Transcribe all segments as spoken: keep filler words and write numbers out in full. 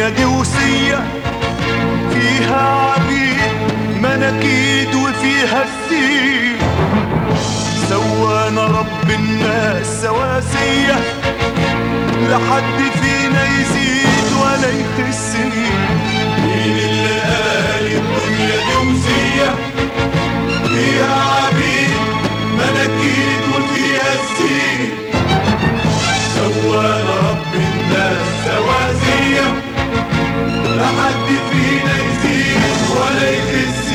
الدنيا دي وصية فيها عبيد مناكيد وفيها السين، سوانا رب الناس سواسية، لحد فينا يزيد ولا يخس. مين اللي قال الدنيا دي وصية فيها عبيد مناكيد وفيها السين، سوانا رب الناس سواسية، لحد فينا يزيد ولا يخس.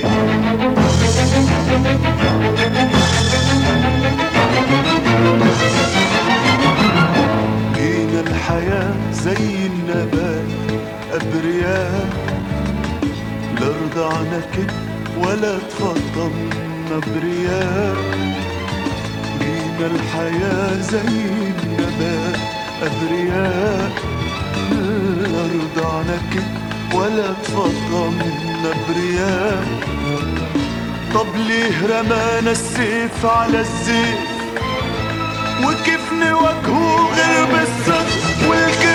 جينا الحياة زي النبات أبرياء، لا رضعنا كده ولا تفضلنا برياء. جينا الحياة زي النبات أبرياء، لا رضعنا كده ولا تفضلنا برياء. طب ليه رمانا السيف على الزيف وكيف نواجهه غير بالصدق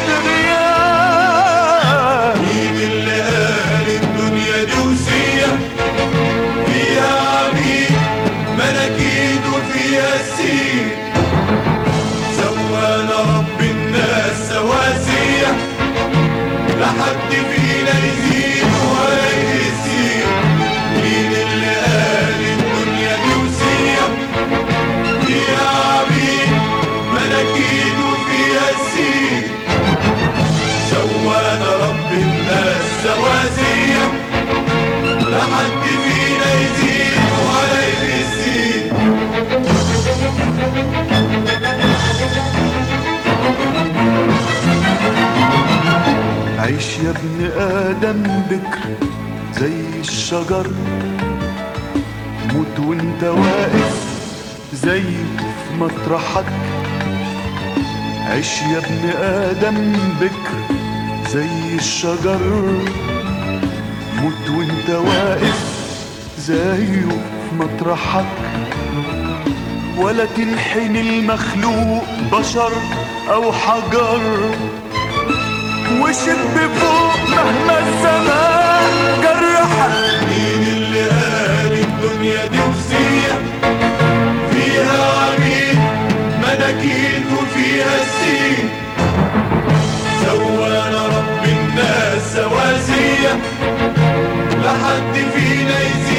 والكبرياء؟ مين اللي قال الدنيا دي وصية فيها عبيد مناكيد وفيها السين، سوانا رب الناس سواسية، لحد فينا يزيد ولا يزيد. مين اللي قال الدنيا دي وصية فيها عبيد مناكيد وفيها السين، سوانا رب الناس سواسية، لحد فينا يزيد ولا يزيد. عيش يا ابن آدم بكر زي الشجر، موت وانت واقف زي في مطرحك. عيش يا ابن آدم بكر زي الشجر، موت وانت واقف زيه في مطرحك. ولا تنحني المخلوق بشر أو حجر، وشب فوق مهما الزمان جرحك. مين اللي قال الدنيا دي وصية فيها عبيد مناكيد وفيها السين، سوانا رب الناس سواسية، لحد فينا يزيد